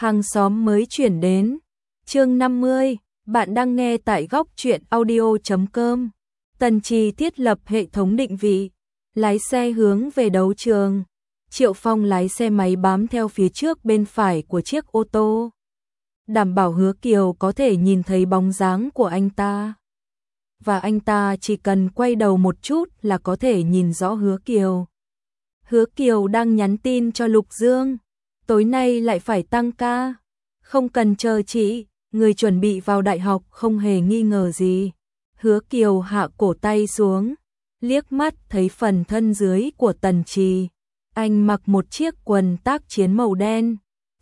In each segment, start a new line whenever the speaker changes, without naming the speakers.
Hàng xóm mới chuyển đến. Chương 50, bạn đang nghe tại góc truyện audio.com. Tần Trì thiết lập hệ thống định vị, lái xe hướng về đấu trường. Triệu Phong lái xe máy bám theo phía trước bên phải của chiếc ô tô, đảm bảo Hứa Kiều có thể nhìn thấy bóng dáng của anh ta. Và anh ta chỉ cần quay đầu một chút là có thể nhìn rõ Hứa Kiều. Hứa Kiều đang nhắn tin cho Lục Dương. Tối nay lại phải tăng ca. Không cần chờ chị, người chuẩn bị vào đại học không hề nghi ngờ gì. Hứa Kiều hạ cổ tay xuống, liếc mắt thấy phần thân dưới của Tần Trì. Anh mặc một chiếc quần tác chiến màu đen,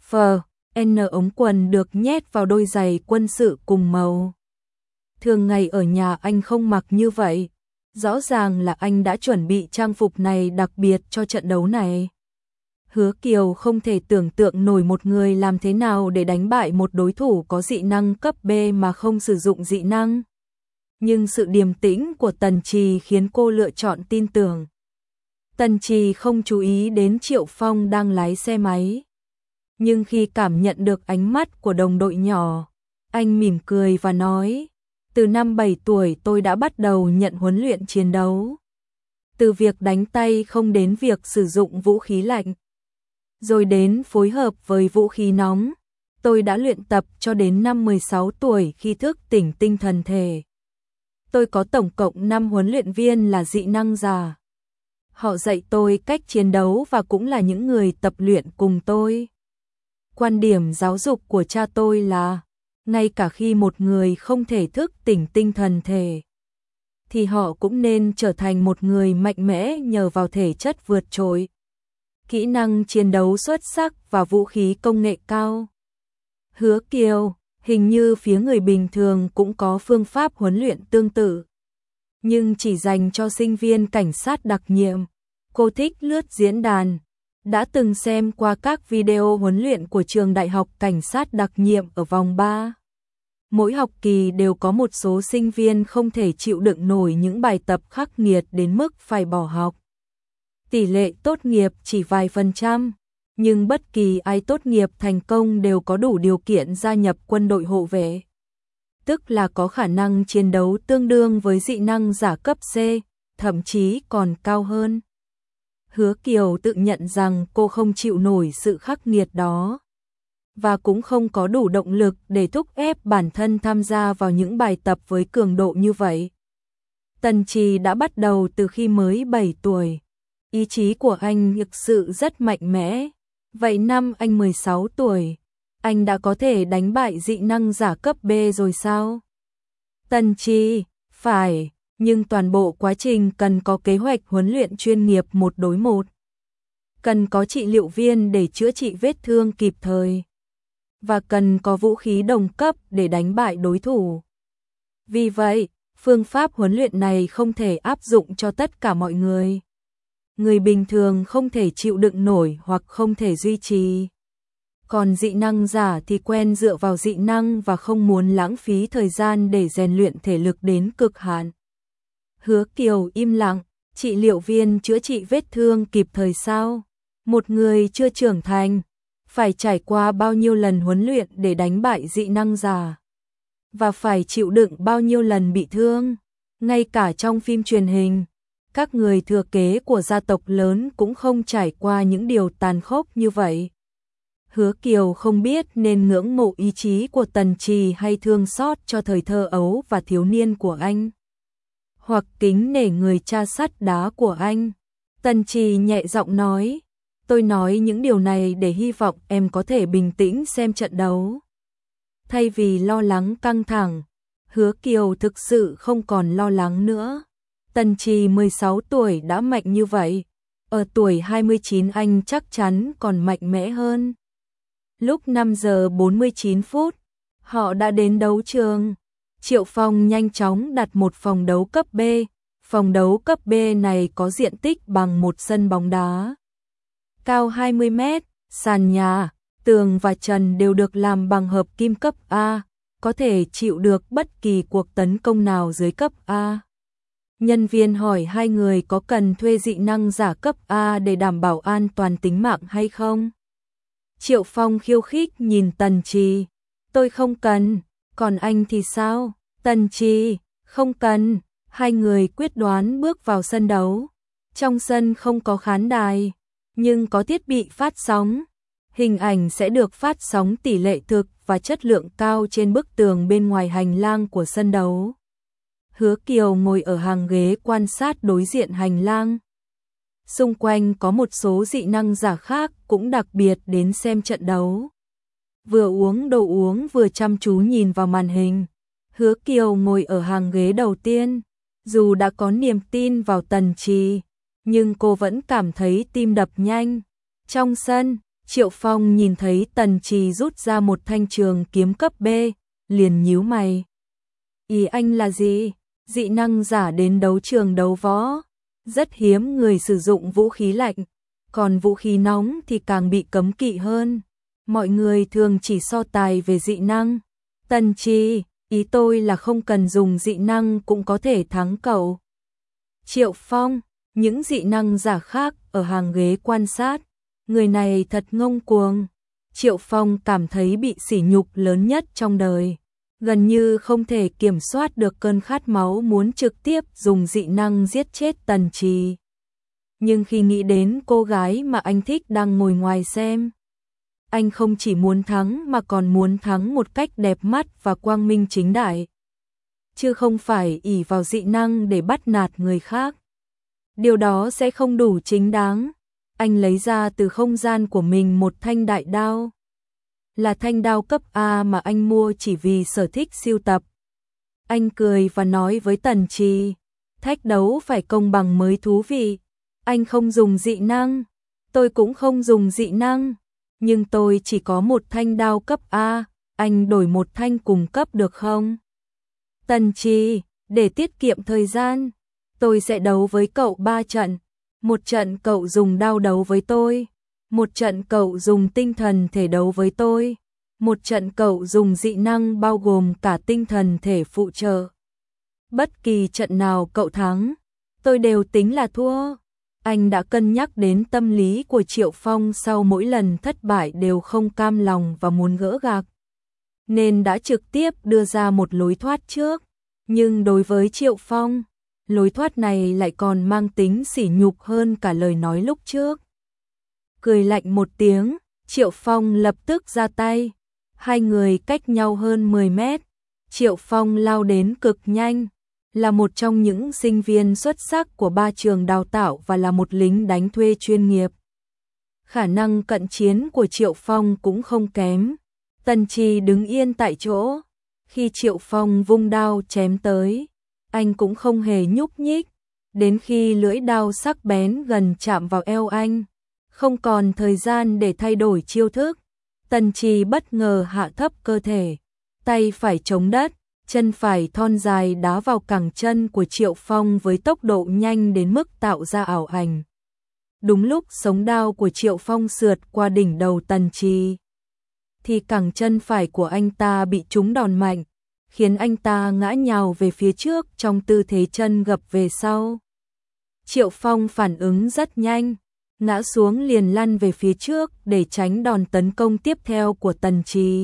ống quần được nhét vào đôi giày quân sự cùng màu. Thường ngày ở nhà anh không mặc như vậy. Rõ ràng là anh đã chuẩn bị trang phục này đặc biệt cho trận đấu này. Hứa Kiều không thể tưởng tượng nổi một người làm thế nào để đánh bại một đối thủ có dị năng cấp B mà không sử dụng dị năng. Nhưng sự điềm tĩnh của Tần Trì khiến cô lựa chọn tin tưởng. Tần Trì không chú ý đến Triệu Phong đang lái xe máy. Nhưng khi cảm nhận được ánh mắt của đồng đội nhỏ, anh mỉm cười và nói, từ năm 7 tuổi tôi đã bắt đầu nhận huấn luyện chiến đấu. Từ việc đánh tay không đến việc sử dụng vũ khí lạnh, rồi đến phối hợp với vũ khí nóng. Tôi đã luyện tập cho đến năm 16 tuổi khi thức tỉnh tinh thần thể. Tôi có tổng cộng 5 huấn luyện viên là dị năng giả. Họ dạy tôi cách chiến đấu và cũng là những người tập luyện cùng tôi. Quan điểm giáo dục của cha tôi là, ngay cả khi một người không thể thức tỉnh tinh thần thể, thì họ cũng nên trở thành một người mạnh mẽ nhờ vào thể chất vượt trội, kỹ năng chiến đấu xuất sắc và vũ khí công nghệ cao. Hứa Kiều, hình như phía người bình thường cũng có phương pháp huấn luyện tương tự, nhưng chỉ dành cho sinh viên cảnh sát đặc nhiệm. Cô thích lướt diễn đàn, đã từng xem qua các video huấn luyện của trường đại học cảnh sát đặc nhiệm ở vòng 3. Mỗi học kỳ đều có một số sinh viên không thể chịu đựng nổi những bài tập khắc nghiệt đến mức phải bỏ học. Tỷ lệ tốt nghiệp chỉ vài %, nhưng bất kỳ ai tốt nghiệp thành công đều có đủ điều kiện gia nhập quân đội hộ vệ, tức là có khả năng chiến đấu tương đương với dị năng giả cấp C, thậm chí còn cao hơn. Hứa Kiều tự nhận rằng cô không chịu nổi sự khắc nghiệt đó, và cũng không có đủ động lực để thúc ép bản thân tham gia vào những bài tập với cường độ như vậy. Tần Trì đã bắt đầu từ khi mới 7 tuổi. Ý chí của anh thực sự rất mạnh mẽ. Vậy năm anh 16 tuổi, anh đã có thể đánh bại dị năng giả cấp B rồi sao? Tần Trì, phải, nhưng toàn bộ quá trình cần có kế hoạch huấn luyện chuyên nghiệp 1 đối 1. Cần có trị liệu viên để chữa trị vết thương kịp thời. Và cần có vũ khí đồng cấp để đánh bại đối thủ. Vì vậy, phương pháp huấn luyện này không thể áp dụng cho tất cả mọi người. Người bình thường không thể chịu đựng nổi hoặc không thể duy trì. Còn dị năng giả thì quen dựa vào dị năng và không muốn lãng phí thời gian để rèn luyện thể lực đến cực hạn. Hứa Kiều im lặng, trị liệu viên chữa trị vết thương kịp thời sao? Một người chưa trưởng thành, phải trải qua bao nhiêu lần huấn luyện để đánh bại dị năng giả? Và phải chịu đựng bao nhiêu lần bị thương? Ngay cả trong phim truyền hình, các người thừa kế của gia tộc lớn cũng không trải qua những điều tàn khốc như vậy. Hứa Kiều không biết nên ngưỡng mộ ý chí của Tần Trì hay thương xót cho thời thơ ấu và thiếu niên của anh, hoặc kính nể người cha sắt đá của anh. Tần Trì nhẹ giọng nói, tôi nói những điều này để hy vọng em có thể bình tĩnh xem trận đấu. Thay vì lo lắng căng thẳng, Hứa Kiều thực sự không còn lo lắng nữa. Tần Trì 16 tuổi đã mạnh như vậy, ở tuổi 29 anh chắc chắn còn mạnh mẽ hơn. Lúc 5 giờ 49 phút, họ đã đến đấu trường. Triệu Phong nhanh chóng đặt một phòng đấu cấp B. Phòng đấu cấp B này có diện tích bằng một sân bóng đá. Cao 20 mét, sàn nhà, tường và trần đều được làm bằng hợp kim cấp A, có thể chịu được bất kỳ cuộc tấn công nào dưới cấp A. Nhân viên hỏi hai người có cần thuê dị năng giả cấp A để đảm bảo an toàn tính mạng hay không. Triệu Phong khiêu khích nhìn Tần Trì. Tôi không cần, còn anh thì sao? Tần Trì, không cần. Hai người quyết đoán bước vào sân đấu. Trong sân không có khán đài, nhưng có thiết bị phát sóng. Hình ảnh sẽ được phát sóng tỷ lệ thực và chất lượng cao trên bức tường bên ngoài hành lang của sân đấu. Hứa Kiều ngồi ở hàng ghế quan sát đối diện hành lang. Xung quanh có một số dị năng giả khác cũng đặc biệt đến xem trận đấu. Vừa uống đồ uống vừa chăm chú nhìn vào màn hình. Hứa Kiều ngồi ở hàng ghế đầu tiên. Dù đã có niềm tin vào Tần Trì, nhưng cô vẫn cảm thấy tim đập nhanh. Trong sân, Triệu Phong nhìn thấy Tần Trì rút ra một thanh trường kiếm cấp B, liền nhíu mày. Ý anh là gì? Dị năng giả đến đấu trường đấu võ. Rất hiếm người sử dụng vũ khí lạnh, còn vũ khí nóng thì càng bị cấm kỵ hơn. Mọi người thường chỉ so tài về dị năng. Tần Trì, ý tôi là không cần dùng dị năng cũng có thể thắng cậu. Triệu Phong, những dị năng giả khác ở hàng ghế quan sát. Người này thật ngông cuồng. Triệu Phong cảm thấy bị sỉ nhục lớn nhất trong đời. Gần như không thể kiểm soát được cơn khát máu muốn trực tiếp dùng dị năng giết chết Tần Trì. Nhưng khi nghĩ đến cô gái mà anh thích đang ngồi ngoài xem, anh không chỉ muốn thắng mà còn muốn thắng một cách đẹp mắt và quang minh chính đại, chứ không phải ỷ vào dị năng để bắt nạt người khác. Điều đó sẽ không đủ chính đáng. Anh lấy ra từ không gian của mình một thanh đại đao. Là thanh đao cấp A mà anh mua chỉ vì sở thích sưu tập. Anh cười và nói với Tần Trì, thách đấu phải công bằng mới thú vị. Anh không dùng dị năng, tôi cũng không dùng dị năng, nhưng tôi chỉ có một thanh đao cấp A, anh đổi một thanh cùng cấp được không? Tần Trì, để tiết kiệm thời gian, tôi sẽ đấu với cậu 3 trận. Một trận cậu dùng đao đấu với tôi, một trận cậu dùng tinh thần thể đấu với tôi, một trận cậu dùng dị năng bao gồm cả tinh thần thể phụ trợ. Bất kỳ trận nào cậu thắng, tôi đều tính là thua. Anh đã cân nhắc đến tâm lý của Triệu Phong sau mỗi lần thất bại đều không cam lòng và muốn gỡ gạc, nên đã trực tiếp đưa ra một lối thoát trước. Nhưng đối với Triệu Phong, lối thoát này lại còn mang tính sỉ nhục hơn cả lời nói lúc trước. Cười lạnh một tiếng, Triệu Phong lập tức ra tay. Hai người cách nhau hơn 10 mét. Triệu Phong lao đến cực nhanh, là một trong những sinh viên xuất sắc của 3 trường đào tạo và là một lính đánh thuê chuyên nghiệp. Khả năng cận chiến của Triệu Phong cũng không kém. Tần Trì đứng yên tại chỗ. Khi Triệu Phong vung đao chém tới, anh cũng không hề nhúc nhích. Đến khi lưỡi đao sắc bén gần chạm vào eo anh, không còn thời gian để thay đổi chiêu thức, Tần Trì bất ngờ hạ thấp cơ thể, tay phải chống đất, chân phải thon dài đá vào cẳng chân của Triệu Phong với tốc độ nhanh đến mức tạo ra ảo ảnh. Đúng lúc sống đao của Triệu Phong sượt qua đỉnh đầu Tần Trì, thì cẳng chân phải của anh ta bị trúng đòn mạnh, khiến anh ta ngã nhào về phía trước trong tư thế chân gập về sau. Triệu Phong phản ứng rất nhanh, ngã xuống liền lăn về phía trước để tránh đòn tấn công tiếp theo của Tần Trì.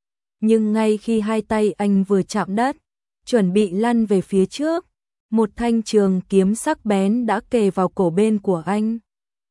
Nhưng ngay khi hai tay anh vừa chạm đất, chuẩn bị lăn về phía trước, một thanh trường kiếm sắc bén đã kề vào cổ bên của anh.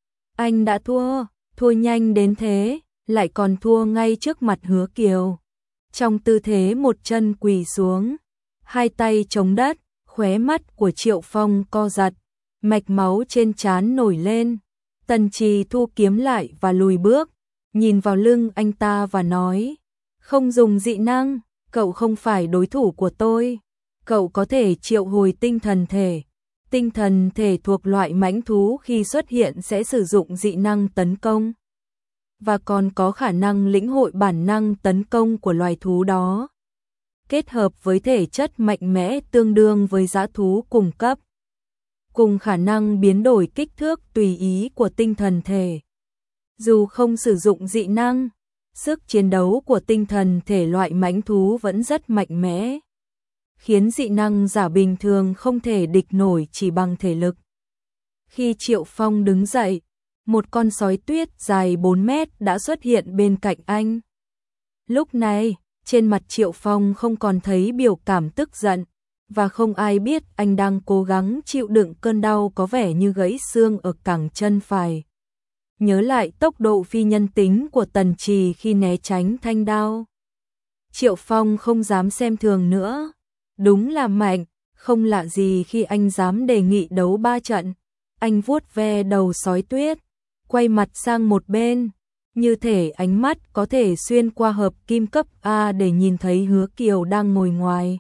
Anh đã thua nhanh đến thế, lại còn thua ngay trước mặt Hứa Kiều. Trong tư thế một chân quỳ xuống, hai tay chống đất, khóe mắt của Triệu Phong co giật, mạch máu trên trán nổi lên. Tần Trì thu kiếm lại và lùi bước, nhìn vào lưng anh ta và nói, không dùng dị năng, cậu không phải đối thủ của tôi. Cậu có thể triệu hồi tinh thần thể. Tinh thần thể thuộc loại mãnh thú khi xuất hiện sẽ sử dụng dị năng tấn công, và còn có khả năng lĩnh hội bản năng tấn công của loài thú đó, kết hợp với thể chất mạnh mẽ tương đương với dã thú cùng cấp, cùng khả năng biến đổi kích thước tùy ý của tinh thần thể. Dù không sử dụng dị năng, sức chiến đấu của tinh thần thể loại mãnh thú vẫn rất mạnh mẽ, khiến dị năng giả bình thường không thể địch nổi chỉ bằng thể lực. Khi Triệu Phong đứng dậy, một con sói tuyết dài 4 mét đã xuất hiện bên cạnh anh. Lúc này, trên mặt Triệu Phong không còn thấy biểu cảm tức giận, và không ai biết anh đang cố gắng chịu đựng cơn đau có vẻ như gãy xương ở cẳng chân phải. Nhớ lại tốc độ phi nhân tính của Tần Trì khi né tránh thanh đao, Triệu Phong không dám xem thường nữa. Đúng là mạnh, không lạ gì khi anh dám đề nghị đấu 3 trận. Anh vuốt ve đầu sói tuyết, quay mặt sang một bên, như thể ánh mắt có thể xuyên qua hợp kim cấp A để nhìn thấy Hứa Kiều đang ngồi ngoài.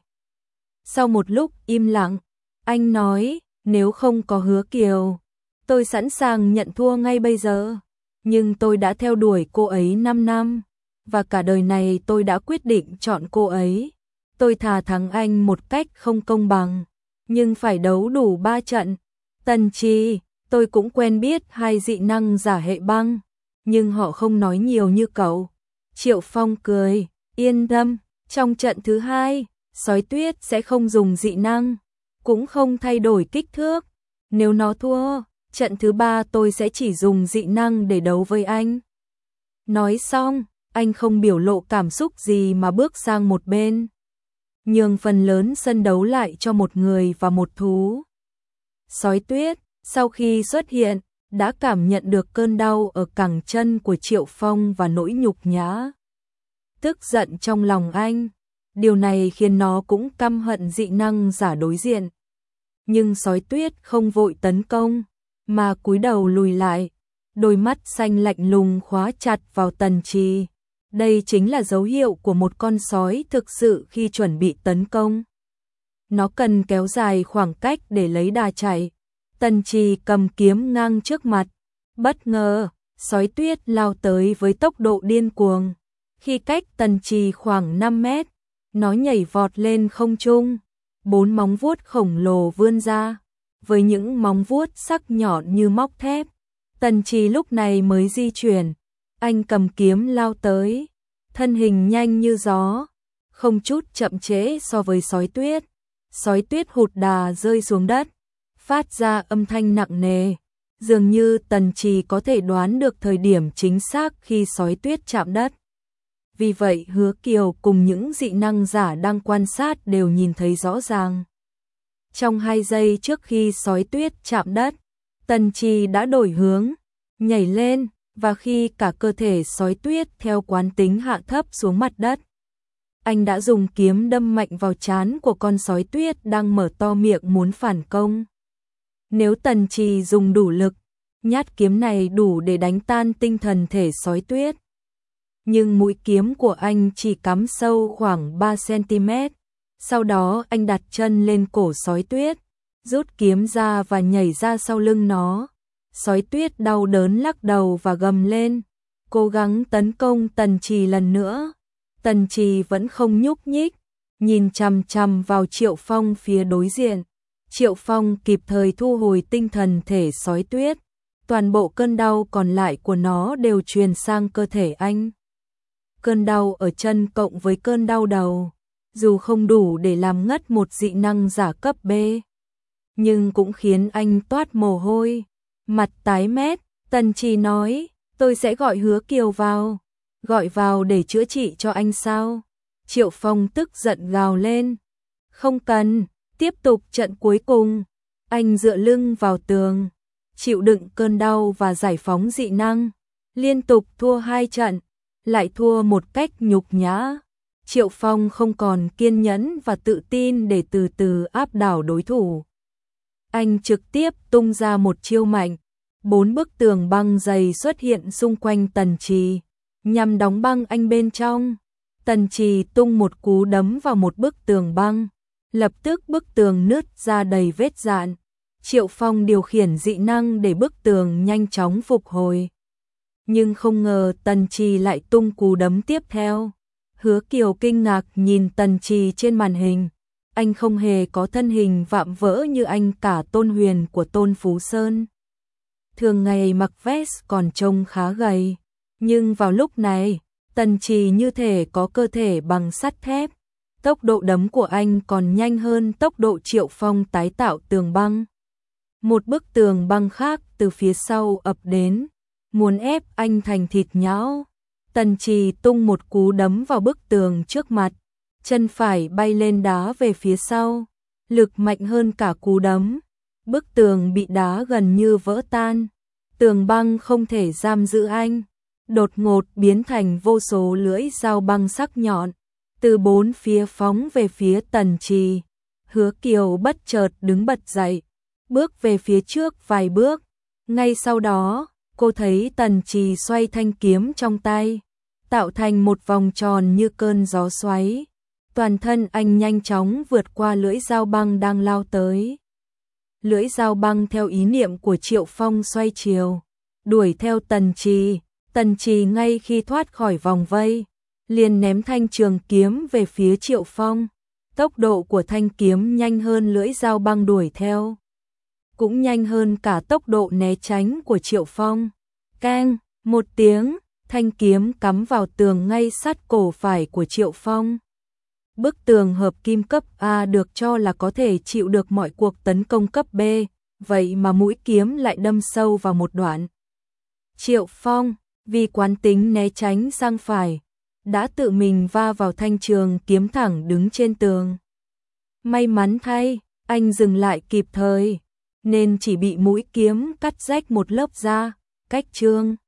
Sau một lúc im lặng, anh nói, nếu không có Hứa Kiều, tôi sẵn sàng nhận thua ngay bây giờ. Nhưng tôi đã theo đuổi cô ấy 5 năm, và cả đời này tôi đã quyết định chọn cô ấy. Tôi thà thắng anh một cách không công bằng, nhưng phải đấu đủ 3 trận. Tần Trì, tôi cũng quen biết 2 dị năng giả hệ băng, nhưng họ không nói nhiều như cậu. Triệu Phong cười, yên tâm, trong trận thứ 2, sói tuyết sẽ không dùng dị năng, cũng không thay đổi kích thước. Nếu nó thua, trận thứ 3 tôi sẽ chỉ dùng dị năng để đấu với anh. Nói xong, anh không biểu lộ cảm xúc gì mà bước sang một bên, nhường phần lớn sân đấu lại cho một người và một thú. Sói tuyết, sau khi xuất hiện, đã cảm nhận được cơn đau ở cẳng chân của Triệu Phong và nỗi nhục nhã, tức giận trong lòng anh. Điều này khiến nó cũng căm hận dị năng giả đối diện. Nhưng sói tuyết không vội tấn công, mà cúi đầu lùi lại, đôi mắt xanh lạnh lùng khóa chặt vào Tần Trì. Đây chính là dấu hiệu của một con sói thực sự khi chuẩn bị tấn công. Nó cần kéo dài khoảng cách để lấy đà chạy. Tần Trì cầm kiếm ngang trước mặt. Bất ngờ, sói tuyết lao tới với tốc độ điên cuồng. Khi cách Tần Trì khoảng 5 mét, nó nhảy vọt lên không trung. 4 móng vuốt khổng lồ vươn ra, với những móng vuốt sắc nhọn như móc thép. Tần Trì lúc này mới di chuyển. Anh cầm kiếm lao tới, thân hình nhanh như gió, không chút chậm trễ so với sói tuyết. Sói tuyết hụt đà rơi xuống đất, phát ra âm thanh nặng nề, dường như Tần Trì có thể đoán được thời điểm chính xác khi sói tuyết chạm đất. Vì vậy Hứa Kiều cùng những dị năng giả đang quan sát đều nhìn thấy rõ ràng. Trong 2 giây trước khi sói tuyết chạm đất, Tần Trì đã đổi hướng, nhảy lên, và khi cả cơ thể sói tuyết theo quán tính hạ thấp xuống mặt đất, anh đã dùng kiếm đâm mạnh vào trán của con sói tuyết đang mở to miệng muốn phản công. Nếu Tần Trì dùng đủ lực, nhát kiếm này đủ để đánh tan tinh thần thể sói tuyết. Nhưng mũi kiếm của anh chỉ cắm sâu khoảng 3 cm. Sau đó anh đặt chân lên cổ sói tuyết, rút kiếm ra và nhảy ra sau lưng nó. Sói tuyết đau đớn lắc đầu và gầm lên, cố gắng tấn công Tần Trì lần nữa. Tần Trì vẫn không nhúc nhích, nhìn chằm chằm vào Triệu Phong phía đối diện. Triệu Phong kịp thời thu hồi tinh thần thể sói tuyết, toàn bộ cơn đau còn lại của nó đều truyền sang cơ thể anh. Cơn đau ở chân cộng với cơn đau đầu, dù không đủ để làm ngất một dị năng giả cấp B, nhưng cũng khiến anh toát mồ hôi, mặt tái mét. Tần Trì nói, tôi sẽ gọi Hứa Kiều vào. Gọi vào để chữa trị cho anh sao? Triệu Phong tức giận gào lên. Không cần, tiếp tục trận cuối cùng. Anh dựa lưng vào tường, chịu đựng cơn đau và giải phóng dị năng. Liên tục thua 2 trận, lại thua một cách nhục nhã. Triệu Phong không còn kiên nhẫn và tự tin để từ từ áp đảo đối thủ. Anh trực tiếp tung ra một chiêu mạnh. 4 bức tường băng dày xuất hiện xung quanh Tần Trì, nhằm đóng băng anh bên trong. Tần Trì tung một cú đấm vào một bức tường băng, lập tức bức tường nứt ra đầy vết rạn. Triệu Phong điều khiển dị năng để bức tường nhanh chóng phục hồi. Nhưng không ngờ Tần Trì lại tung cú đấm tiếp theo. Hứa Kiều kinh ngạc nhìn Tần Trì trên màn hình. Anh không hề có thân hình vạm vỡ như anh cả Tôn Huyền của Tôn Phú Sơn. Thường ngày mặc vest còn trông khá gầy, nhưng vào lúc này, Tần Trì như thể có cơ thể bằng sắt thép. Tốc độ đấm của anh còn nhanh hơn tốc độ Triệu Phong tái tạo tường băng. Một bức tường băng khác từ phía sau ập đến, muốn ép anh thành thịt nhão. Tần Trì tung một cú đấm vào bức tường trước mặt, chân phải bay lên đá về phía sau, lực mạnh hơn cả cú đấm. Bức tường bị đá gần như vỡ tan, tường băng không thể giam giữ anh, đột ngột biến thành vô số lưỡi dao băng sắc nhọn, từ bốn phía phóng về phía Tần Trì. Hứa Kiều bất chợt đứng bật dậy, bước về phía trước vài bước, ngay sau đó, cô thấy Tần Trì xoay thanh kiếm trong tay, tạo thành một vòng tròn như cơn gió xoáy. Toàn thân anh nhanh chóng vượt qua lưỡi dao băng đang lao tới. Lưỡi dao băng theo ý niệm của Triệu Phong xoay chiều, đuổi theo Tần Trì. Tần Trì ngay khi thoát khỏi vòng vây, liền ném thanh trường kiếm về phía Triệu Phong. Tốc độ của thanh kiếm nhanh hơn lưỡi dao băng đuổi theo, cũng nhanh hơn cả tốc độ né tránh của Triệu Phong. Keng, một tiếng, thanh kiếm cắm vào tường ngay sát cổ phải của Triệu Phong. Bức tường hợp kim cấp A được cho là có thể chịu được mọi cuộc tấn công cấp B, vậy mà mũi kiếm lại đâm sâu vào một đoạn. Triệu Phong, vì quán tính né tránh sang phải, đã tự mình va vào thanh trường kiếm thẳng đứng trên tường. May mắn thay, anh dừng lại kịp thời, nên chỉ bị mũi kiếm cắt rách một lớp da, cách chương.